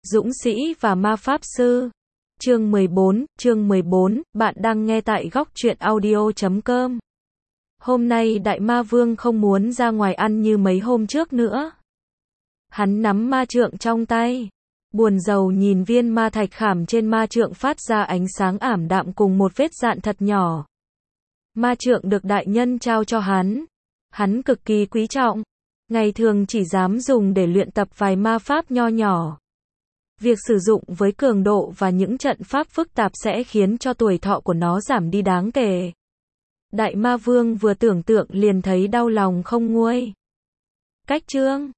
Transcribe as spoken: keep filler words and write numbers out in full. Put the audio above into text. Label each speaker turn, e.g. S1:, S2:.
S1: Dũng sĩ và ma pháp sư. Chương mười bốn, chương mười bốn, bạn đang nghe tại góc truyện audio chấm com. Hôm nay Đại Ma Vương không muốn ra ngoài ăn như mấy hôm trước nữa. Hắn nắm ma trượng trong tay, buồn rầu nhìn viên ma thạch khảm trên ma trượng phát ra ánh sáng ảm đạm cùng một vết dạn thật nhỏ. Ma trượng được đại nhân trao cho hắn, hắn cực kỳ quý trọng, ngày thường chỉ dám dùng để luyện tập vài ma pháp nho nhỏ. Việc sử dụng với cường độ và những trận pháp phức tạp sẽ khiến cho tuổi thọ của nó giảm đi đáng kể. Đại Ma Vương vừa tưởng tượng liền thấy đau lòng không nguôi. Cách chương